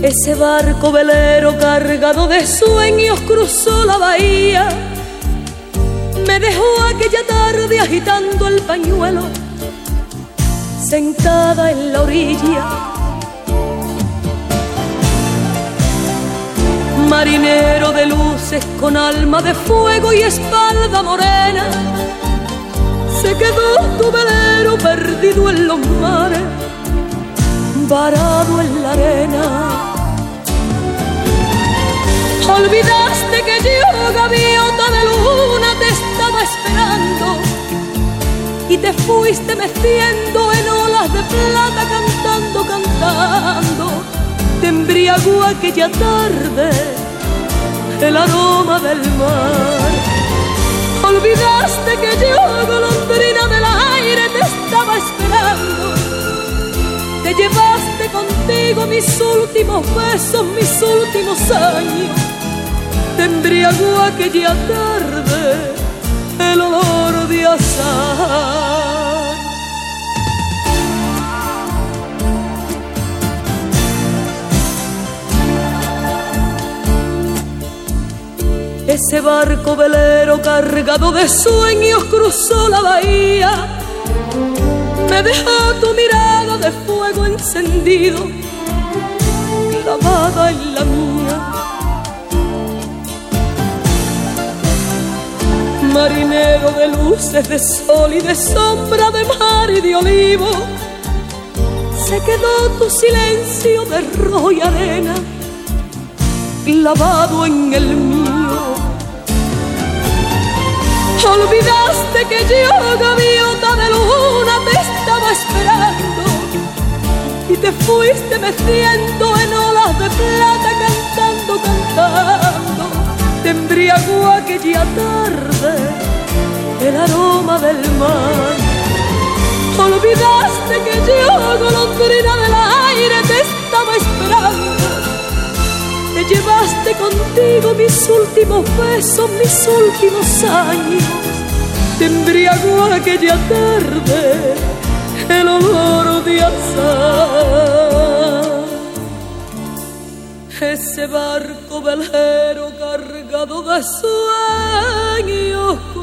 Ese barco velero cargado de sueños cruzó la bahía. Me dejó aquella tarde agitando el pañuelo, sentada en la orilla. Marinero de luces con alma de fuego y espalda morena, se quedó tu velero perdido en los mares, varado en la arena. Olvidaste que yo, gaviota de luna, te estaba esperando y te fuiste meciendo en olas de plata, cantando, cantando. Te embriagó aquella tarde el aroma del mar. Olvidaste que yo, golondrina del aire, te estaba esperando. Te llevaste contigo mis últimos besos, mis últimos años. Te embriagó aquella tarde el olor de azahar. Ese barco velero cargado de sueños cruzó la bahía. Me dejó tu mirada de fuego encendido, clavada en la mía. Marinero de luces, de sol y de sombra, de mar y de olivo, se quedó tu silencio de rojo y arena, clavado en el mío. Olvidaste que yo, gaviota de luna, te estaba esperando y te fuiste meciendo en olas de plata, cantando, cantando. Te embriagó aquella tarde el aroma del mar. Olvidaste que yo, golondrina del aire, te estaba esperando. Te llevaste contigo mis últimos besos, mis últimos años. Te embriagó aquella tarde el olor de azahar. Ese barco velero cargado de sueños